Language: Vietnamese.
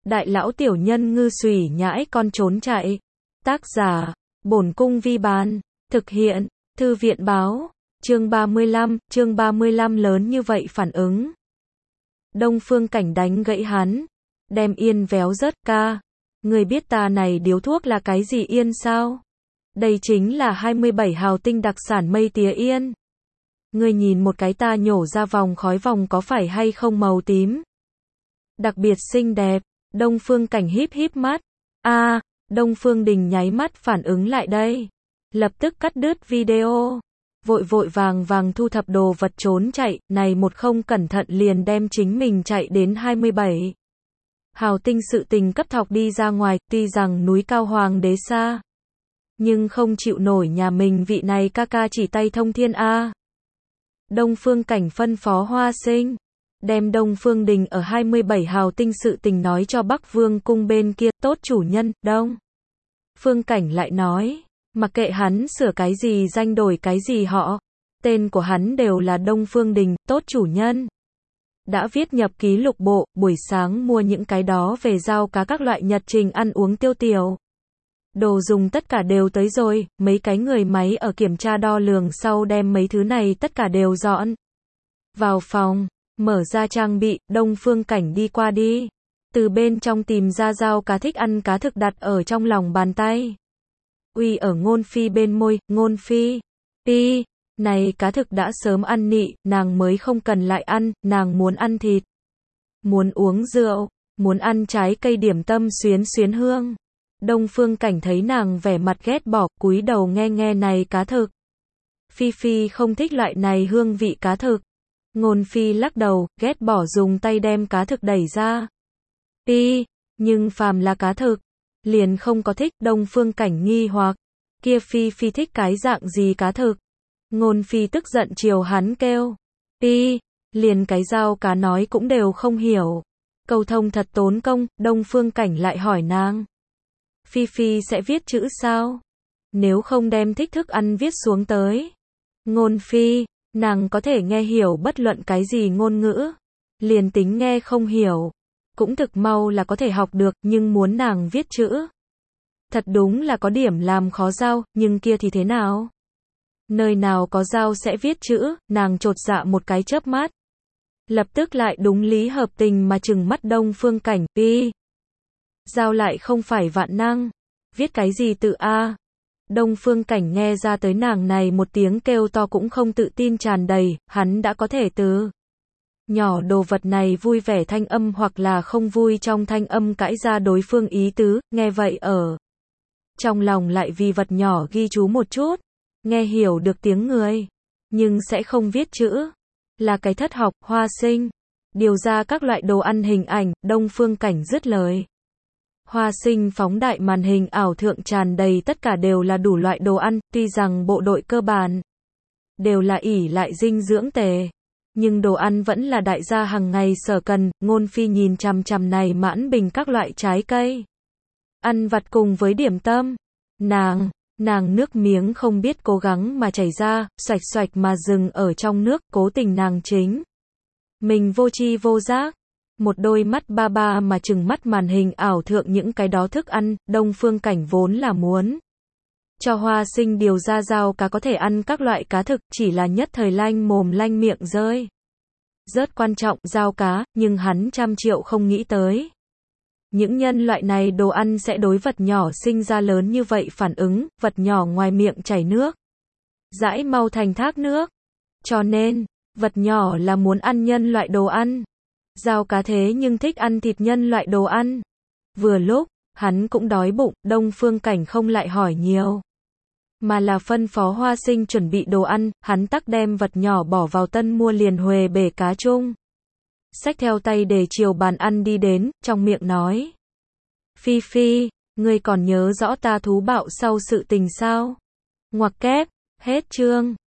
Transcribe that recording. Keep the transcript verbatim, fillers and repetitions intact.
Đại lão tiểu nhân ngư xùy nhãi con trốn chạy. Tác giả, Bổn Cung Vi Bán. Thực hiện, Thư viện Báo. Chương ba mươi lăm, chương ba mươi lăm lớn như vậy phản ứng. Đông Phương Cảnh đánh gãy hắn. Đem yên véo rớt, ca. Người biết ta này điếu thuốc là cái gì yên sao? Đây chính là hai mươi bảy hào tinh đặc sản mây tía yên. Người nhìn một cái ta nhổ ra vòng khói vòng có phải hay không màu tím? Đặc biệt xinh đẹp. Đông Phương Cảnh híp híp mắt. A, à, Đông Phương Đình nháy mắt phản ứng lại đây. Lập tức cắt đứt video. Vội vội vàng vàng thu thập đồ vật trốn chạy, này một không cẩn thận liền đem chính mình chạy đến hai mươi bảy. Hào tinh sự tình cấp thọc đi ra ngoài, tuy rằng núi cao hoàng đế xa. Nhưng không chịu nổi nhà mình vị này ca ca chỉ tay thông thiên A. Đông Phương Cảnh phân phó Hoa Sinh. Đem Đông Phương Đình ở hai mươi bảy hào tinh sự tình nói cho Bắc Vương cung bên kia, tốt chủ nhân, Đông Phương Cảnh lại nói, mặc kệ hắn sửa cái gì danh đổi cái gì họ, tên của hắn đều là Đông Phương Đình, tốt chủ nhân. Đã viết nhập ký lục bộ, buổi sáng mua những cái đó về giao cá các loại nhật trình ăn uống tiêu tiểu. Đồ dùng tất cả đều tới rồi, mấy cái người máy ở kiểm tra đo lường sau đem mấy thứ này tất cả đều dọn vào phòng. Mở ra trang bị, Đông Phương Cảnh đi qua đi. Từ bên trong tìm ra dao cá thích ăn cá thực đặt ở trong lòng bàn tay. Uy ở Ngôn Phi bên môi, Ngôn Phi. Pi, này cá thực đã sớm ăn nị, nàng mới không cần lại ăn, nàng muốn ăn thịt. Muốn uống rượu, muốn ăn trái cây điểm tâm xuyến xuyến hương. Đông Phương Cảnh thấy nàng vẻ mặt ghét bỏ, cúi đầu nghe nghe này cá thực. Phi Phi không thích loại này hương vị cá thực. Ngôn Phi lắc đầu, ghét bỏ dùng tay đem cá thực đẩy ra. Pi, nhưng phàm là cá thực, liền không có thích. Đông Phương Cảnh nghi hoặc, kia Phi Phi thích cái dạng gì cá thực? Ngôn Phi tức giận chiều hắn kêu, Pi, liền cái dao cá nói cũng đều không hiểu. Cầu thông thật tốn công. Đông Phương Cảnh lại hỏi nàng, Phi Phi sẽ viết chữ sao? Nếu không đem thích thức ăn viết xuống tới. Ngôn Phi, nàng có thể nghe hiểu bất luận cái gì ngôn ngữ. Liền tính nghe không hiểu, cũng thực mau là có thể học được, nhưng muốn nàng viết chữ. Thật đúng là có điểm làm khó giao, nhưng kia thì thế nào? Nơi nào có dao sẽ viết chữ, nàng chột dạ một cái chớp mắt. Lập tức lại đúng lý hợp tình mà trừng mắt Đông Phương Cảnh, Pi. Dao lại không phải vạn năng. Viết cái gì tự A? Đông Phương Cảnh nghe ra tới nàng này một tiếng kêu to cũng không tự tin tràn đầy, hắn đã có thể từ nhỏ đồ vật này vui vẻ thanh âm hoặc là không vui trong thanh âm cãi ra đối phương ý tứ, nghe vậy ở trong lòng lại vì vật nhỏ ghi chú một chút, nghe hiểu được tiếng người, nhưng sẽ không viết chữ. Là cái thất học. Hoa Sinh điều ra các loại đồ ăn hình ảnh. Đông Phương Cảnh dứt lời. Hoa Sinh phóng đại màn hình ảo thượng tràn đầy tất cả đều là đủ loại đồ ăn, tuy rằng bộ đội cơ bản đều là ỷ lại dinh dưỡng tề, nhưng đồ ăn vẫn là đại gia hàng ngày sở cần. Ngôn Phi nhìn chằm chằm này mãn bình các loại trái cây, ăn vặt cùng với điểm tâm. Nàng, nàng nước miếng không biết cố gắng mà chảy ra, xoạch xoạch mà dừng ở trong nước, cố tình nàng chính mình vô tri vô giác. Một đôi mắt ba ba mà trừng mắt màn hình ảo thượng những cái đó thức ăn. Đông Phương Cảnh vốn là muốn cho Hoa Sinh điều ra dao cá có thể ăn các loại cá thực, chỉ là nhất thời lanh mồm lanh miệng rơi rất quan trọng dao cá, nhưng hắn trăm triệu không nghĩ tới. Những nhân loại này đồ ăn sẽ đối vật nhỏ sinh ra lớn như vậy phản ứng, vật nhỏ ngoài miệng chảy nước, dãi mau thành thác nước. Cho nên, vật nhỏ là muốn ăn nhân loại đồ ăn. Dao cá thế nhưng thích ăn thịt nhân loại đồ ăn. Vừa lúc, hắn cũng đói bụng, Đông Phương Cảnh không lại hỏi nhiều, mà là phân phó Hoa Sinh chuẩn bị đồ ăn, hắn tắc đem vật nhỏ bỏ vào tân mua liền huề bể cá chung. Xách theo tay để chiều bàn ăn đi đến, trong miệng nói, Phi Phi, ngươi còn nhớ rõ ta thú bạo sau sự tình sao? Ngoặc kép, hết chương.